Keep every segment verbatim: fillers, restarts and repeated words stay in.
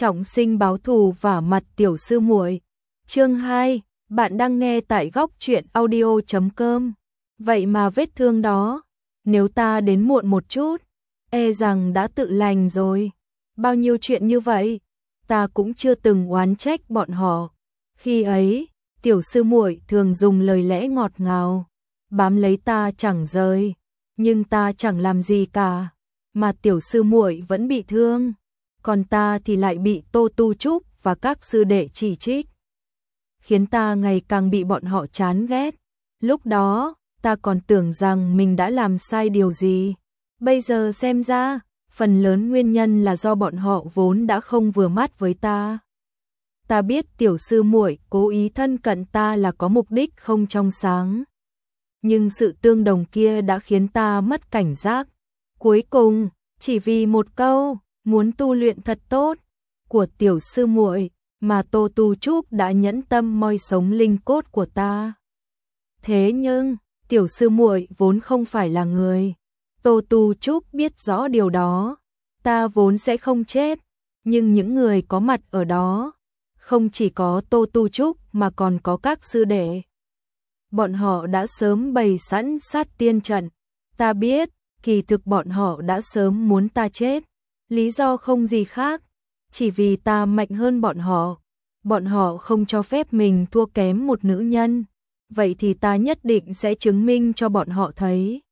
Trọng sinh báo thù vả mặt tiểu sư muội. Chương hai, bạn đang nghe tại góc truyện audio chấm com. Vậy mà vết thương đó, nếu ta đến muộn một chút, e rằng đã tự lành rồi. Bao nhiêu chuyện như vậy, ta cũng chưa từng oán trách bọn họ. Khi ấy, tiểu sư muội thường dùng lời lẽ ngọt ngào, bám lấy ta chẳng rời, nhưng ta chẳng làm gì cả, mà tiểu sư muội vẫn bị thương, còn ta thì lại bị Tô Tu Trúc và các sư đệ chỉ trích, khiến ta ngày càng bị bọn họ chán ghét. Lúc đó, ta còn tưởng rằng mình đã làm sai điều gì. Bây giờ xem ra, phần lớn nguyên nhân là do bọn họ vốn đã không vừa mắt với ta. Ta biết tiểu sư muội cố ý thân cận ta là có mục đích không trong sáng, nhưng sự tương đồng kia đã khiến ta mất cảnh giác. Cuối cùng, chỉ vì một câu muốn tu luyện thật tốt của tiểu sư muội mà Tô Tu Trúc đã nhẫn tâm moi sống linh cốt của ta. Thế nhưng, tiểu sư muội vốn không phải là người. Tô Tu Trúc biết rõ điều đó. Ta vốn sẽ không chết, nhưng những người có mặt ở đó, không chỉ có Tô Tu Trúc mà còn có các sư đệ. Bọn họ đã sớm bày sẵn sát tiên trận. Ta biết, kỳ thực bọn họ đã sớm muốn ta chết. Lý do không gì khác, chỉ vì ta mạnh hơn bọn họ. Bọn họ không cho phép mình thua kém một nữ nhân. Vậy thì ta nhất định sẽ chứng minh cho bọn họ thấy.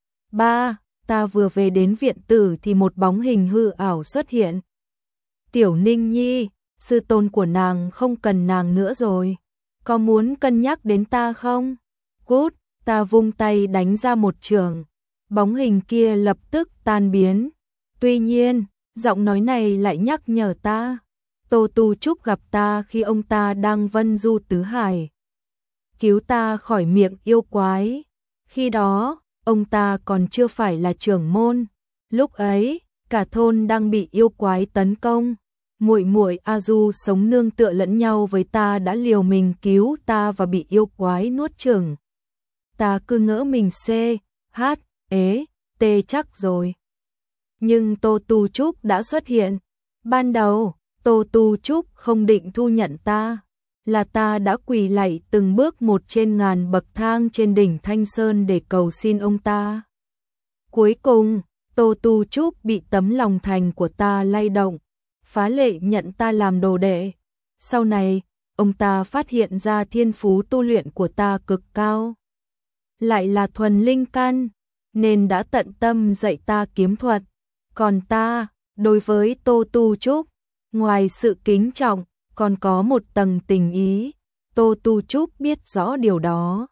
Ba, ta vừa về đến viện tử thì một bóng hình hư ảo xuất hiện. Tiểu Ninh Nhi, sư tôn của nàng không cần nàng nữa rồi. Có muốn cân nhắc đến ta không? Cút, ta vung tay đánh ra một chưởng. Bóng hình kia lập tức tan biến. Tuy nhiên, giọng nói này lại nhắc nhở ta. Tô Tu Trúc gặp ta khi ông ta đang vân du tứ hải, cứu ta khỏi miệng yêu quái. Khi đó, ông ta còn chưa phải là trưởng môn. Lúc ấy, cả thôn đang bị yêu quái tấn công. Muội muội A Du sống nương tựa lẫn nhau với ta đã liều mình cứu ta và bị yêu quái nuốt chửng. Ta cứ ngỡ mình C, H, ế, T chắc rồi. Nhưng Tô Tu Trúc đã xuất hiện. Ban đầu, Tô Tu Trúc không định thu nhận ta, là ta đã quỳ lạy từng bước một trên ngàn bậc thang trên đỉnh Thanh Sơn để cầu xin ông ta. Cuối cùng, Tô Tu Trúc bị tấm lòng thành của ta lay động, phá lệ nhận ta làm đồ đệ. Sau này, ông ta phát hiện ra thiên phú tu luyện của ta cực cao, lại là thuần linh căn, nên đã tận tâm dạy ta kiếm thuật. Còn ta, đối với Tô Tu Trúc, ngoài sự kính trọng, còn có một tầng tình ý. Tô Tu Trúc biết rõ điều đó.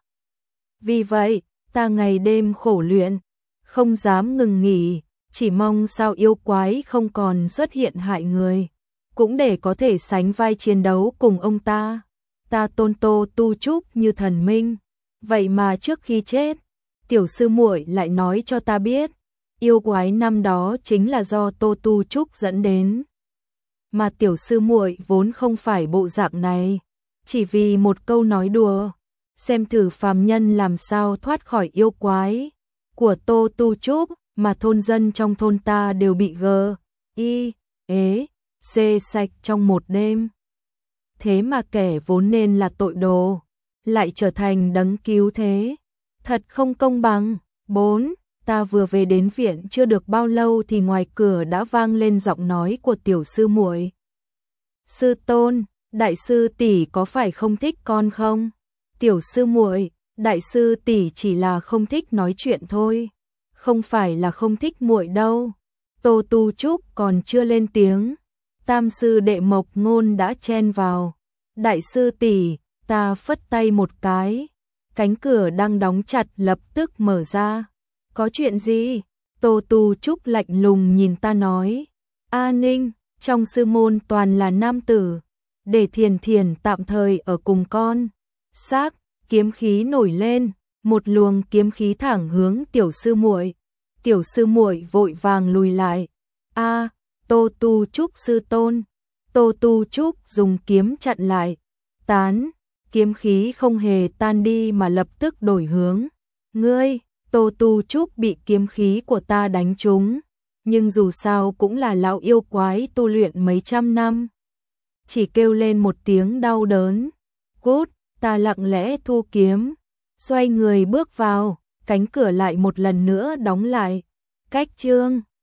Vì vậy, ta ngày đêm khổ luyện, không dám ngừng nghỉ, chỉ mong sao yêu quái không còn xuất hiện hại người, cũng để có thể sánh vai chiến đấu cùng ông ta. Ta tôn Tô Tu Trúc như thần minh. Vậy mà trước khi chết, tiểu sư muội lại nói cho ta biết, yêu quái năm đó chính là do Tô Tu Trúc dẫn đến. Mà tiểu sư muội vốn không phải bộ dạng này, chỉ vì một câu nói đùa, xem thử phàm nhân làm sao thoát khỏi yêu quái của Tô Tu Trúc, mà thôn dân trong thôn ta đều bị gờ, y, ế, xê sạch trong một đêm. Thế mà kẻ vốn nên là tội đồ, lại trở thành đấng cứu thế. Thật không công bằng. Bốn, ta vừa về đến viện chưa được bao lâu thì ngoài cửa đã vang lên giọng nói của tiểu sư muội. Sư tôn, đại sư tỷ có phải không thích con không? Tiểu sư muội, đại sư tỷ chỉ là không thích nói chuyện thôi, không phải là không thích muội đâu. Tô Tu Trúc còn chưa lên tiếng, tam sư đệ Mộc Ngôn đã chen vào. Đại sư tỷ, ta phất tay một cái, cánh cửa đang đóng chặt lập tức mở ra. Có chuyện gì? Tô Tu Trúc lạnh lùng nhìn ta nói. A Ninh, trong sư môn toàn là nam tử, để Thiền Thiền tạm thời ở cùng con. Xác, kiếm khí nổi lên, một luồng kiếm khí thẳng hướng tiểu sư muội. Tiểu sư muội vội vàng lùi lại. A, Tô Tu Trúc sư tôn. Tô Tu Trúc dùng kiếm chặn lại. Tán, kiếm khí không hề tan đi mà lập tức đổi hướng. Ngươi, Tô Tu Trúc bị kiếm khí của ta đánh trúng. nhưng dù sao cũng là lão yêu quái tu luyện mấy trăm năm. Chỉ kêu lên một tiếng đau đớn. Cút, ta lặng lẽ thu kiếm, xoay người bước vào, cánh cửa lại một lần nữa đóng lại. Cách chương